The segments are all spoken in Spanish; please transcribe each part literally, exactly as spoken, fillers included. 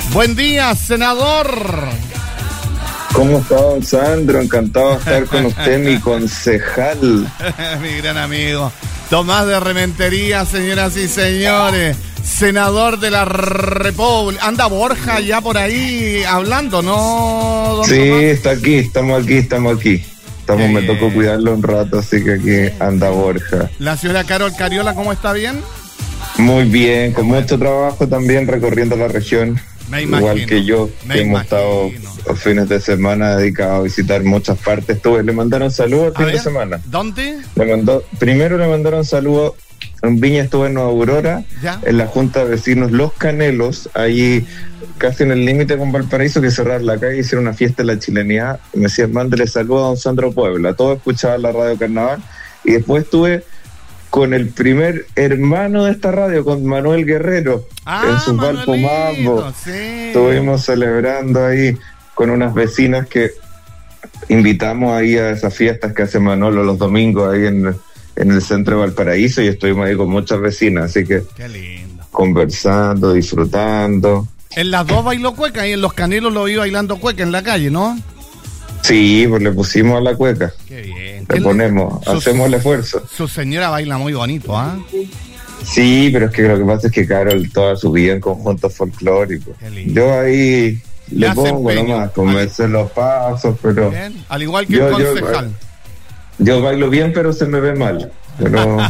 Buen día, senador. ¿Cómo está, don Sandro? Encantado de estar con usted, mi concejal. Mi gran amigo. Tomás de Rementería, señoras y señores. Senador de la República. Anda Borja ya por ahí hablando, ¿no, don Sí, Tomás? está aquí, estamos aquí, estamos aquí. Estamos, eh... me tocó cuidarlo un rato, así que aquí anda Borja. La señora Carol Cariola, ¿cómo está? ¿Bien? Muy bien, con mucho trabajo también recorriendo la región. Me imagino, igual que yo, me que hemos imagino. estado los fines de semana dedicados a visitar muchas partes. Estuve, le mandaron saludos el fin ver, de semana. ¿Dónde? Le mandó, primero le mandaron saludos. En Viña estuve en Nueva Aurora, ¿Ya? En la Junta de Vecinos Los Canelos, allí casi en el límite con Valparaíso, que cerrar la calle, hicieron una fiesta de la chilenidad. Y me decían, mándale saludos a don Sandro Puebla. Todos escuchaban la radio Carnaval. Y después estuve con el primer hermano de esta radio, con Manuel Guerrero, ah, en su Valpo Mambo. Sí. Estuvimos celebrando ahí con unas vecinas que invitamos ahí a esas fiestas que hace Manolo los domingos ahí en, en el centro de Valparaíso, y estuvimos ahí con muchas vecinas, así que qué lindo, conversando, disfrutando. En las dos bailó cueca y en Los Canelos lo vi bailando cueca en la calle, ¿no? Sí, pues le pusimos a la cueca. Qué bien. Le ponemos, su, hacemos el esfuerzo. Su señora baila muy bonito, ¿ah? ¿eh? Sí, pero es que lo que pasa es que Carol toda su vida en conjuntos folclóricos. Yo ahí le, le pongo nomás, pues me sé los pasos, pero... Bien. Al igual que yo, el concejal. Yo, yo bailo bien, pero se me ve mal. Pero...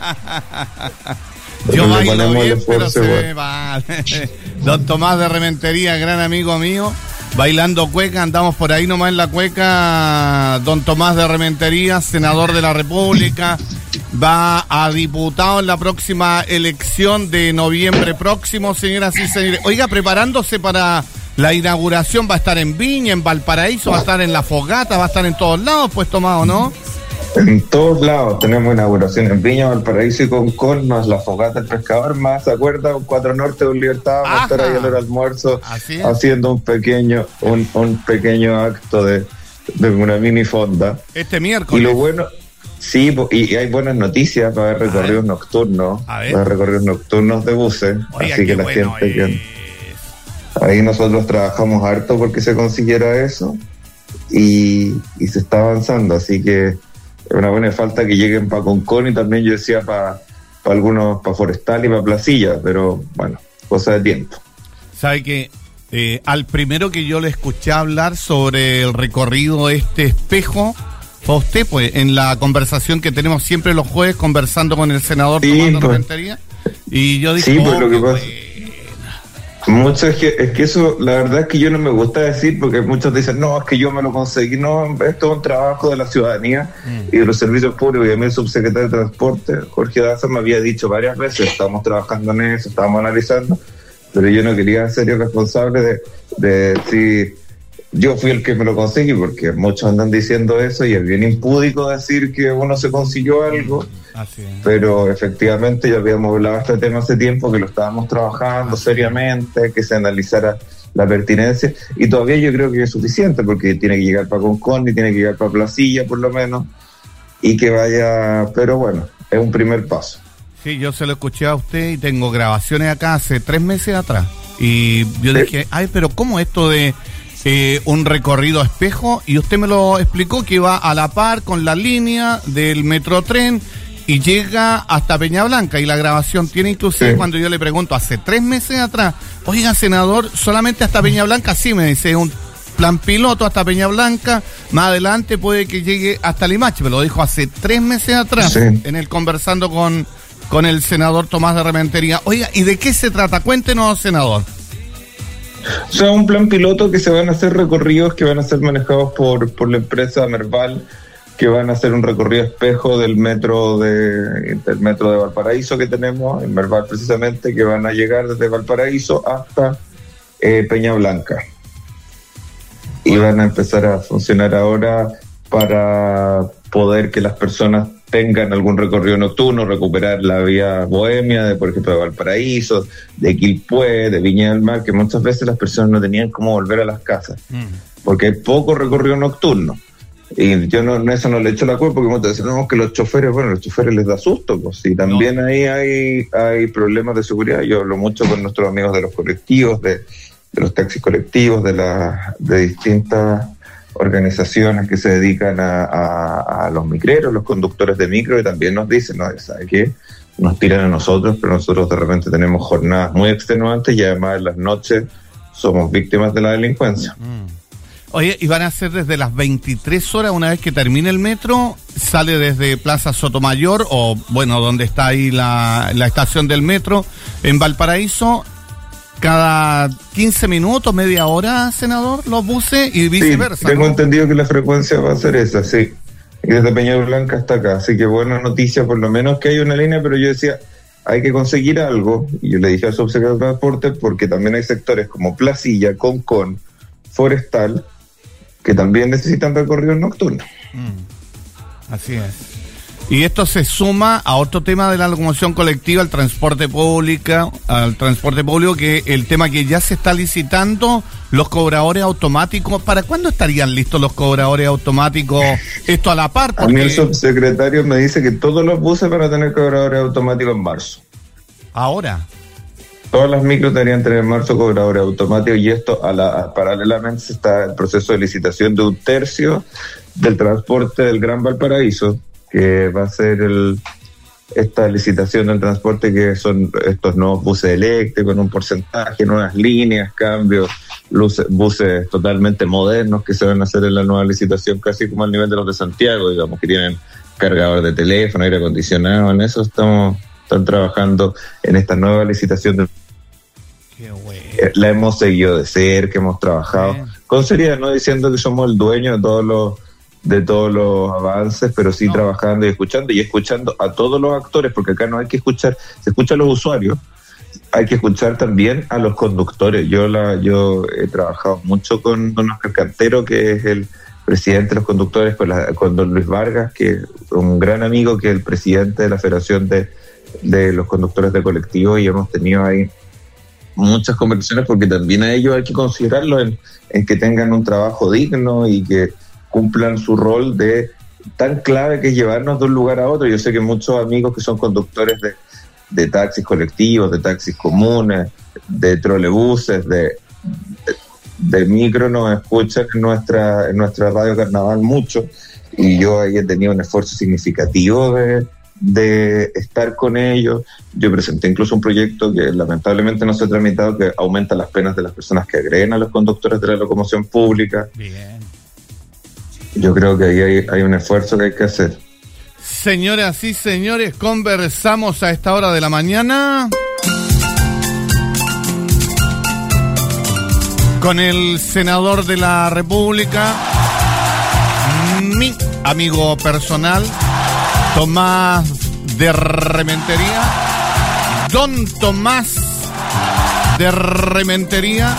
Yo bailo bien, pero se ve mal. Don Tomás de Rementería, gran amigo mío, bailando cueca, andamos por ahí nomás en la cueca. Don Tomás de Rementería, senador de la República, va a diputado en la próxima elección de noviembre próximo, señoras y señores. Oiga, preparándose para la inauguración, va a estar en Viña, en Valparaíso, va a estar en La Fogata, va a estar en todos lados, pues, Tomás, ¿o no? En todos lados tenemos inauguración, en Viña, Valparaíso y Concón, más La Fogata del Pescador, más, ¿se acuerda? Un Cuatro Norte, un Libertad, vamos a estar ahí al almuerzo haciendo un pequeño un, un pequeño acto de, de una mini fonda. Este miércoles. Y lo bueno, sí, y hay buenas noticias para ver recorridos nocturnos, para ver recorridos nocturnos de buses. Oiga, así que la bueno gente que... Ahí nosotros trabajamos harto porque se consiguiera eso y, y se está avanzando, así que es una buena falta que lleguen para Concón, y también yo decía para pa algunos, para Forestal y para Placilla, pero bueno, cosa de tiempo. Sabe que eh, al primero que yo le escuché hablar sobre el recorrido este espejo fue usted, pues, en la conversación que tenemos siempre los jueves conversando con el senador sí, Tomás de pues, Rementería, y yo dije, sí, oh, pues, lo que pasa bueno. Mucho es que, es que eso, la verdad es que yo no me gusta decir, porque muchos dicen, no, es que yo me lo conseguí. No, esto es un trabajo de la ciudadanía mm. y de los servicios públicos. Y a mí el subsecretario de Transporte, Jorge Daza, me había dicho varias veces, estamos trabajando en eso, estamos analizando, pero yo no quería ser yo responsable de, de decir, yo fui el que me lo conseguí, porque muchos andan diciendo eso y es bien impúdico decir que uno se consiguió algo. Así es. Pero efectivamente ya habíamos hablado de este tema hace tiempo, que lo estábamos trabajando Así seriamente, que se analizara la pertinencia, y todavía yo creo que es suficiente, porque tiene que llegar para Concón y tiene que llegar para Placilla por lo menos, y que vaya, pero bueno, es un primer paso. Sí, yo se lo escuché a usted y tengo grabaciones acá hace tres meses atrás, y yo ¿Sí? dije, ay, pero ¿cómo esto de eh, un recorrido a espejo? Y usted me lo explicó que va a la par con la línea del Metrotren y llega hasta Peña Blanca, y la grabación tiene inclusive sí. Cuando yo le pregunto hace tres meses atrás, oiga, senador, solamente hasta Peña Blanca, sí, me dice, un plan piloto hasta Peña Blanca, más adelante puede que llegue hasta Limache, me lo dijo hace tres meses atrás, sí. En el conversando con, con el senador Tomás de Rementería. Oiga, ¿y de qué se trata? Cuéntenos, senador. O sea, un plan piloto que se van a hacer recorridos que van a ser manejados por, por la empresa Merval, que van a hacer un recorrido espejo del metro de del metro de Valparaíso que tenemos, en Merval precisamente, que van a llegar desde Valparaíso hasta eh, Peña Blanca. Y van a empezar a funcionar ahora para poder que las personas tengan algún recorrido nocturno, recuperar la vía bohemia, de por ejemplo de Valparaíso, de Quilpué, de Viña del Mar, que muchas veces las personas no tenían cómo volver a las casas, mm. porque hay poco recorrido nocturno. Y yo no, eso no le echo la culpa, porque muchos dicen, no, que los choferes, bueno, los choferes les da susto, pues, y también no. ahí hay, hay problemas de seguridad. Yo hablo mucho con nuestros amigos de los colectivos, de, de los taxis colectivos, de, la, de distintas organizaciones que se dedican a, a, a los micreros, los conductores de micro, y también nos dicen, ¿no? ¿Sabe qué? Nos tiran a nosotros, pero nosotros de repente tenemos jornadas muy extenuantes y además en las noches somos víctimas de la delincuencia. Mm. Oye, ¿y van a ser desde las veintitrés horas una vez que termine el metro? ¿Sale desde Plaza Sotomayor o, bueno, donde está ahí la, la estación del metro en Valparaíso? ¿Cada quince minutos, media hora, senador, los buses y viceversa? Sí, tengo ¿no? entendido que la frecuencia va a ser esa, sí. Y desde Peñalolén hasta acá. Así que buena noticia, por lo menos que hay una línea, pero yo decía, hay que conseguir algo. Y yo le dije al subsecretario de Transporte, porque también hay sectores como Placilla, Concón, Forestal, que también necesitan recorridos nocturnos. Mm, así es. Y esto se suma a otro tema de la locomoción colectiva, al transporte público, al transporte público, que el tema que ya se está licitando, los cobradores automáticos. ¿Para cuándo estarían listos los cobradores automáticos? Esto a la par. Porque... A mí el subsecretario me dice que todos los buses van a tener cobradores automáticos en marzo. ¿Ahora? Todas las micros deberían tener en marzo cobradores automáticos, y esto a la, a, paralelamente está el proceso de licitación de un tercio del transporte del Gran Valparaíso, que va a ser el, esta licitación del transporte, que son estos nuevos buses eléctricos en un porcentaje, nuevas líneas, cambios, luces, buses totalmente modernos que se van a hacer en la nueva licitación, casi como al nivel de los de Santiago, digamos, que tienen cargador de teléfono, aire acondicionado. En eso estamos están trabajando en esta nueva licitación del... Qué bueno. La hemos seguido de cerca, hemos trabajado bien, con seriedad, no diciendo que somos el dueño de todos los de todos los avances, pero sí no. trabajando y escuchando y escuchando a todos los actores, porque acá no hay que escuchar, se escucha a los usuarios, hay que escuchar también a los conductores. Yo la yo he trabajado mucho con don Oscar Cantero, que es el presidente de los conductores, con, la, con don Luis Vargas, que es un gran amigo, que es el presidente de la Federación de, de los Conductores de Colectivo, y hemos tenido ahí muchas conversaciones, porque también a ellos hay que considerarlo en, en que tengan un trabajo digno y que cumplan su rol de tan clave que es llevarnos de un lugar a otro. Yo sé que muchos amigos que son conductores de, de taxis colectivos, de taxis comunes, de trolebuses, de, de, de micro, nos escuchan en nuestra, en nuestra radio Carnaval mucho, y yo ahí he tenido un esfuerzo significativo de de estar con ellos. Yo presenté incluso un proyecto que lamentablemente no se ha tramitado, que aumenta las penas de las personas que agreden a los conductores de la locomoción pública. Bien. Yo creo que ahí hay, hay un esfuerzo que hay que hacer. Señoras y señores, conversamos a esta hora de la mañana con el senador de la República, mi amigo personal, Tomás de Rementería, don Tomás de Rementería,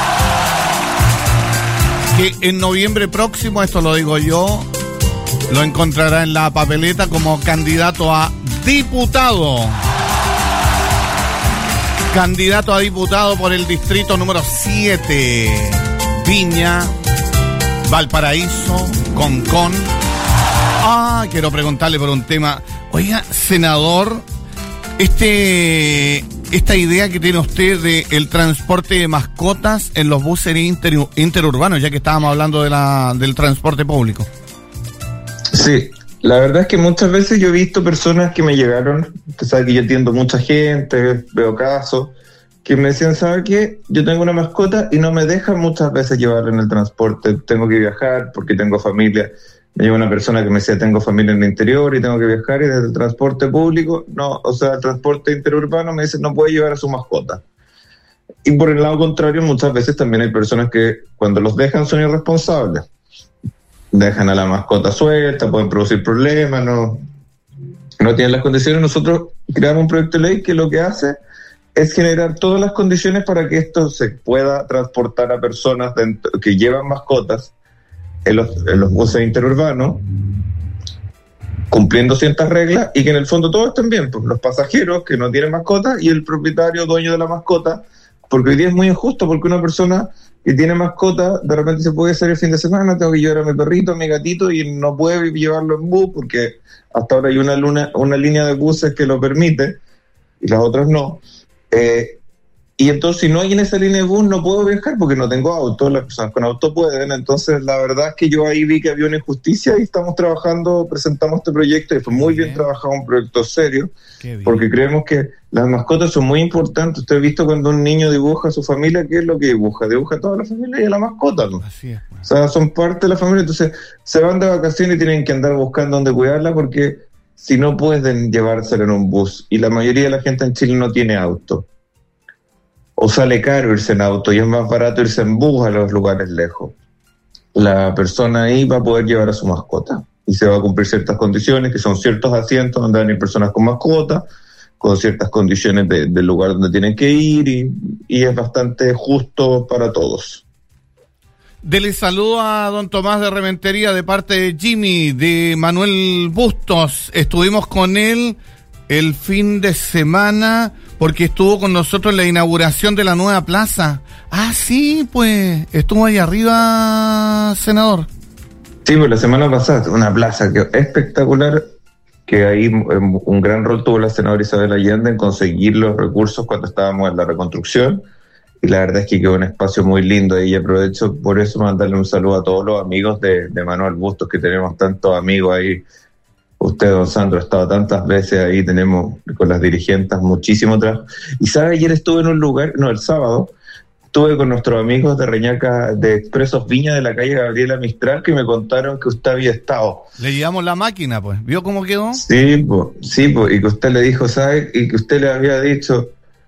que en noviembre próximo, esto lo digo yo, lo encontrará en la papeleta como candidato a diputado. Candidato a diputado por el distrito número siete, Viña, Valparaíso, Concón. Ah, quiero preguntarle por un tema. Oiga, senador, este, esta idea que tiene usted de el transporte de mascotas en los buses inter, interurbanos, ya que estábamos hablando de la, del transporte público. Sí, la verdad es que muchas veces yo he visto personas que me llegaron, usted sabe que yo atiendo mucha gente, veo casos, que me decían, ¿sabe qué? Yo tengo una mascota y no me dejan muchas veces llevarla en el transporte, tengo que viajar porque tengo familia. Me llegó una persona que me decía, tengo familia en el interior y tengo que viajar, y desde el transporte público, no, o sea, el transporte interurbano, me dice, no puede llevar a su mascota. Y por el lado contrario, muchas veces también hay personas que cuando los dejan son irresponsables. Dejan a la mascota suelta, pueden producir problemas, no, no tienen las condiciones. Nosotros creamos un proyecto de ley que lo que hace es generar todas las condiciones para que esto se pueda transportar a personas dentro, que llevan mascotas, En los, en los buses interurbanos, cumpliendo ciertas reglas, y que en el fondo todos estén bien, pues los pasajeros que no tienen mascota y el propietario, dueño de la mascota, porque hoy día es muy injusto, porque una persona que tiene mascota de repente se puede hacer el fin de semana, tengo que llevar a mi perrito, a mi gatito, y no puede llevarlo en bus porque hasta ahora hay una, luna, una línea de buses que lo permite y las otras no. Eh, y entonces si no hay en esa línea de bus no puedo viajar porque no tengo auto, las personas con auto pueden. Entonces la verdad es que yo ahí vi que había una injusticia y estamos trabajando, presentamos este proyecto y fue muy bien, bien trabajado, un proyecto serio, porque creemos que las mascotas son muy importantes. Usted ha visto cuando un niño dibuja a su familia, ¿qué es lo que dibuja? Dibuja a toda la familia y a la mascota, ¿no? Así es, pues. O sea, son parte de la familia, entonces se van de vacaciones y tienen que andar buscando dónde cuidarla porque si no pueden llevársela en un bus, y la mayoría de la gente en Chile no tiene auto, o sale caro irse en auto y es más barato irse en bus a los lugares lejos, la persona ahí va a poder llevar a su mascota y se va a cumplir ciertas condiciones, que son ciertos asientos donde van a ir personas con mascota, con ciertas condiciones de, del lugar donde tienen que ir, y, y es bastante justo para todos. Dele saludo a don Tomás de Rementería de parte de Jimmy, de Manuel Bustos. Estuvimos con él el fin de semana porque estuvo con nosotros en la inauguración de la nueva plaza. Ah, sí, pues estuvo ahí arriba, senador. Sí, pues la semana pasada, una plaza que espectacular, que ahí un gran rol tuvo la senadora Isabel Allende en conseguir los recursos cuando estábamos en la reconstrucción. Y la verdad es que quedó un espacio muy lindo y aprovecho por eso mandarle un saludo a todos los amigos de, de Manuel Bustos, que tenemos tantos amigos ahí. Usted, don Sandro, ha estado tantas veces ahí, tenemos con las dirigentes muchísimo trabajo. Y sabe, ayer estuve en un lugar, no, el sábado, estuve con nuestros amigos de Reñaca, de Expresos Viña, de la calle Gabriela Mistral, que me contaron que usted había estado. Le llevamos la máquina, pues. ¿Vio cómo quedó? Sí, pues, sí, pues, y que usted le dijo, ¿sabe? Y que usted le había dicho,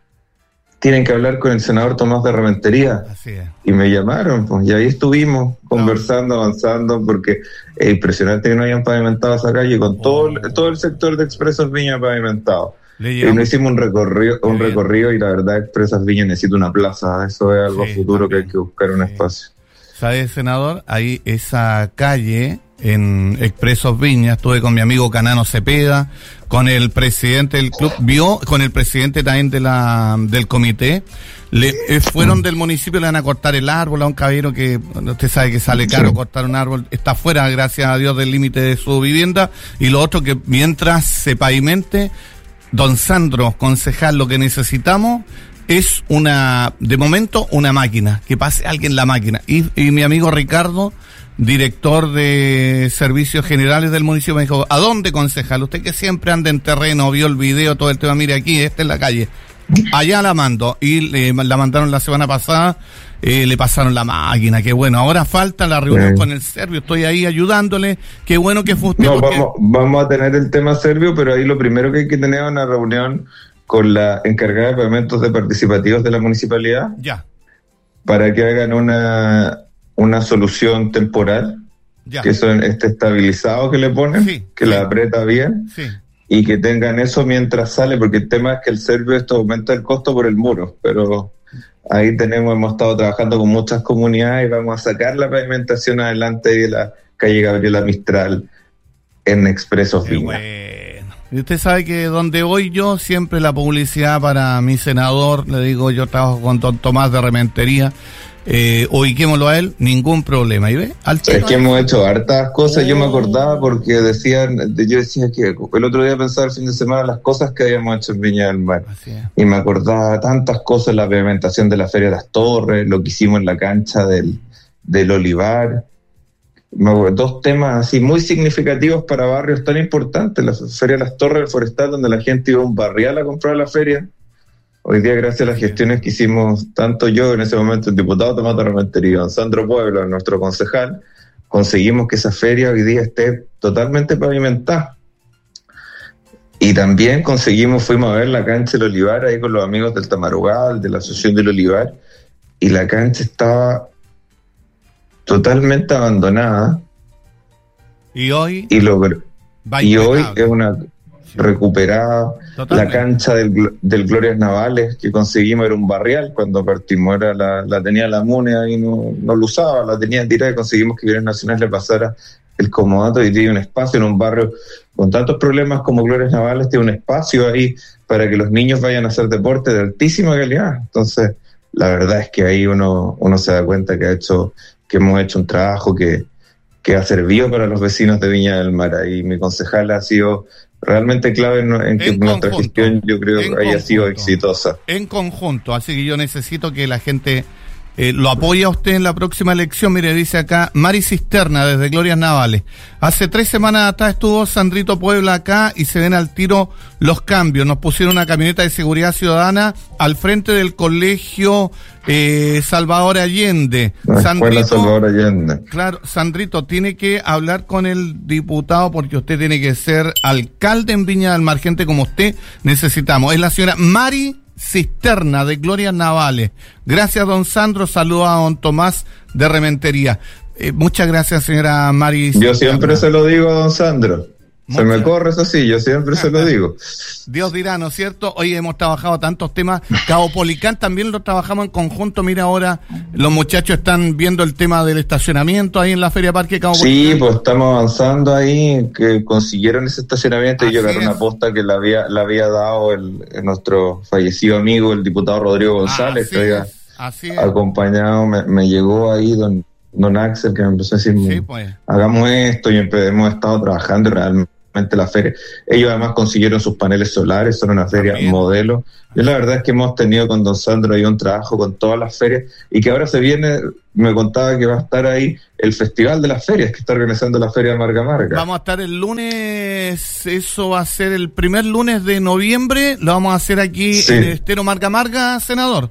tienen que hablar con el senador Tomás de Rementería. Así es. Y me llamaron, pues, y ahí estuvimos conversando, no. avanzando, porque es impresionante que no hayan pavimentado esa calle, con oh. todo, el, todo el sector de Expresos Viña pavimentado. Y nos hicimos un recorrido, un recorrido y la verdad Expresas Viña necesita una plaza, eso es algo sí, futuro también. Que hay que buscar un sí. espacio. ¿Sabe, senador? Ahí esa calle en Expresos Viña, estuve con mi amigo Canano Cepeda, con el presidente del club, vio con el presidente también de la del comité, le eh, fueron mm. del municipio, le van a cortar el árbol a un caballero que usted sabe que sale caro sí. cortar un árbol, está fuera, gracias a Dios, del límite de su vivienda, y lo otro que mientras se pavimente, don Sandro, concejal, lo que necesitamos es una, de momento, una máquina, que pase alguien la máquina. Y, y mi amigo Ricardo, director de Servicios Generales del municipio, me dijo, ¿a dónde, concejal? Usted que siempre anda en terreno, vio el video, todo el tema, mire aquí, esta es la calle. Allá la mando, y le, la mandaron la semana pasada, eh, le pasaron la máquina, qué bueno. Ahora falta la reunión sí. con el serbio, estoy ahí ayudándole, qué bueno que fue usted. No, porque... vamos, vamos a tener el tema serbio, pero ahí lo primero que hay que tener es una reunión con la encargada de pavimentos de participativos de la municipalidad, ya, para que hagan una, una solución temporal, ya. que son este estabilizado que le ponen, sí, que sí. la aprieta bien, sí. y que tengan eso mientras sale, porque el tema es que el serbio esto aumenta el costo por el muro, pero ahí tenemos, hemos estado trabajando con muchas comunidades y vamos a sacar la pavimentación adelante de la calle Gabriela Mistral en Expresos Viña. Bueno. Y usted sabe que donde voy yo, siempre la publicidad para mi senador, le digo, yo trabajo con don Tomás de Rementería, eh, ubiquémoslo a él, ningún problema. ¿Y ve? Al es que hemos hecho hartas cosas, oh. yo me acordaba porque decían, yo decía que el otro día pensaba el fin de semana las cosas que habíamos hecho en Viña del Mar. Y me acordaba tantas cosas, la pavimentación de la Feria de las Torres, lo que hicimos en la cancha del, del Olivar. Dos temas así muy significativos para barrios tan importantes, la Feria de las Torres del Forestal, donde la gente iba a un barrial a comprar la feria. Hoy día, gracias a las gestiones que hicimos, tanto yo en ese momento, el diputado Tomás de Rementería y don Sandro Pueblo, nuestro concejal, conseguimos que esa feria hoy día esté totalmente pavimentada. Y también conseguimos, fuimos a ver la cancha del Olivar ahí con los amigos del Tamarugal, de la Asociación del Olivar, y la cancha estaba totalmente abandonada. Y hoy y, lo, y hoy es una recuperada. Totalmente. La cancha del, del Glorias Navales que conseguimos era un barrial cuando partimos, era la, la tenía la MUNE ahí, no, no lo usaba, la tenía tirada y conseguimos que Bienes Nacionales le pasara el comodato y tiene un espacio en un barrio con tantos problemas como Glorias Navales, tiene un espacio ahí para que los niños vayan a hacer deporte de altísima calidad. Entonces la verdad es que ahí uno, uno se da cuenta que ha hecho que hemos hecho un trabajo que, que ha servido para los vecinos de Viña del Mar. Ahí mi concejal ha sido realmente clave en, en que en nuestra conjunto, gestión, yo creo, haya conjunto, sido exitosa. En conjunto, así que yo necesito que la gente eh, lo apoye a usted en la próxima elección. Mire, dice acá Mari Cisterna desde Glorias Navales. Hace tres semanas atrás estuvo Sandrito Puebla acá y se ven al tiro los cambios. Nos pusieron una camioneta de seguridad ciudadana al frente del colegio eh, Salvador Allende. La Sandrito, escuela Salvador Allende. Claro, Sandrito, tiene que hablar con el diputado porque usted tiene que ser alcalde en Viña del Mar. Gente como usted necesitamos. Es la señora Mari Cisterna de Glorias Navales. Gracias, don Sandro. Saludos a don Tomás de Rementería. Eh, muchas gracias, señora Mari Cisterna. Yo siempre se lo digo a don Sandro. Se me corre eso sí, yo siempre se lo digo. Dios dirá, ¿no es cierto? Hoy hemos trabajado tantos temas. Cabo Policán también lo trabajamos en conjunto. Mira, ahora los muchachos están viendo el tema del estacionamiento ahí en la Feria Parque Cabo Policán. Sí, pues estamos avanzando ahí, que consiguieron ese estacionamiento. Así y yo era una aposta que la había, la había dado el, el nuestro fallecido amigo, el diputado Rodrigo González, así que había así acompañado, me, me llegó ahí don, don Axel, que me empezó a decir, sí, pues, hagamos esto, y hemos estado trabajando realmente la feria. Ellos además consiguieron sus paneles solares, son una feria También. modelo. Yo la verdad es que hemos tenido con don Sandro ahí un trabajo con todas las ferias, y que ahora se viene, me contaba que va a estar ahí el Festival de las Ferias, que está organizando la Feria de Marga Marga. Vamos a estar el lunes, eso va a ser el primer lunes de noviembre, lo vamos a hacer aquí sí. en el Estero Marga Marga, senador.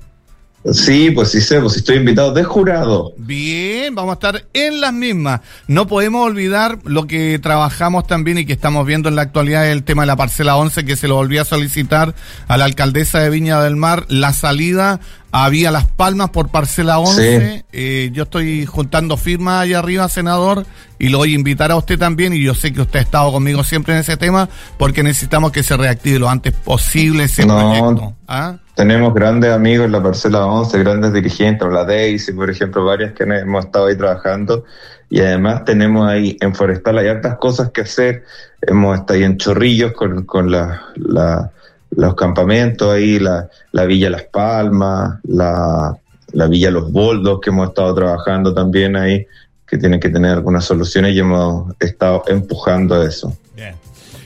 Sí, pues sí sé, pues estoy invitado de jurado. Bien, vamos a estar en las mismas. No podemos olvidar lo que trabajamos también y que estamos viendo en la actualidad, el tema de la parcela once, que se lo volví a solicitar a la alcaldesa de Viña del Mar, la salida a Vía Las Palmas por parcela once. Sí. Eh, yo estoy juntando firmas allá arriba, senador, y lo voy a invitar a usted también, y yo sé que usted ha estado conmigo siempre en ese tema, porque necesitamos que se reactive lo antes posible ese no, proyecto. ¿Ah? Tenemos grandes amigos en la parcela once, grandes dirigentes, la Daisy, por ejemplo, varias que hemos estado ahí trabajando, y además tenemos ahí en Forestal, hay hartas cosas que hacer. Hemos estado ahí en Chorrillos con, con la... la los campamentos ahí, la, la Villa Las Palmas, la, la Villa Los Boldos, que hemos estado trabajando también ahí, que tienen que tener algunas soluciones, y hemos estado empujando eso. Bien.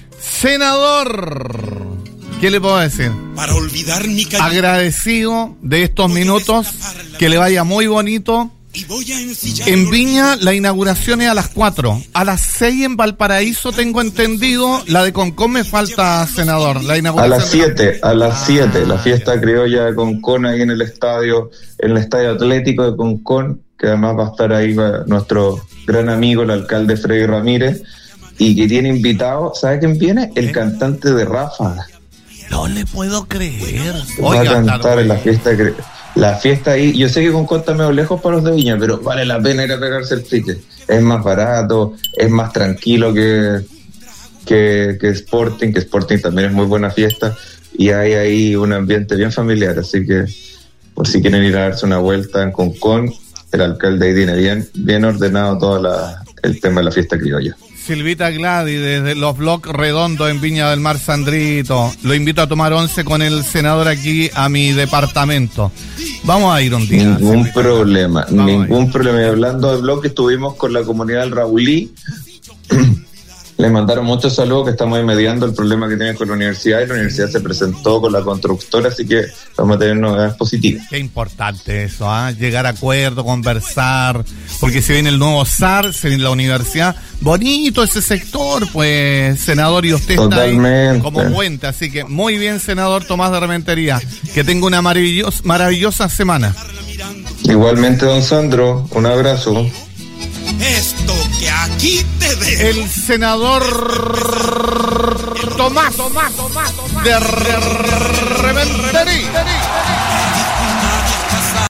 Senador, ¿qué le puedo decir? Para olvidar mi calle. Agradecido de estos minutos, que le vaya muy bonito. En Viña la inauguración es a las cuatro, a las seis en Valparaíso tengo entendido. La de Concón me falta, senador. La inauguración a las siete, a las siete, la fiesta criolla de Concón ahí en el estadio, en el estadio atlético de Concón, que además va a estar ahí nuestro gran amigo, el alcalde Freddy Ramírez, y que tiene invitado, ¿sabe quién viene? El cantante de Ráfaga. No le puedo creer. Va Oiga, a cantar en la fiesta criolla. La fiesta ahí, yo sé que Concón está medio lejos para los de Viña, pero vale la pena ir a pegarse el pique. Es más barato, es más tranquilo que, que, que Sporting, que Sporting también es muy buena fiesta, y hay ahí un ambiente bien familiar, así que por si quieren ir a darse una vuelta en Concón, el alcalde ahí tiene bien, bien ordenado todo la, el tema de la fiesta criolla. Silvita Gladys, desde los blogs redondos en Viña del Mar, Sandrito. Lo invito a tomar once con el senador aquí a mi departamento. Vamos a ir un día. Ningún Silvita. problema, Vamos ningún problema. Y hablando de blog, estuvimos con la comunidad del Raulí. Le mandaron muchos saludos, que estamos ahí mediando el problema que tienen con la universidad, y la universidad se presentó con la constructora, así que vamos a tener novedades positivas. Qué importante eso, ¿eh? Llegar a acuerdo, conversar, porque se viene el nuevo S A R, se viene la universidad. Bonito ese sector, pues, senador, y usted Totalmente. Está ahí como puente, así que muy bien, senador Tomás de Rementería, que tenga una maravillosa, maravillosa semana. Igualmente, don Sandro, un abrazo. Esto que aquí te dejo. El senador Tomás, Tomás, Tomás, Tomás de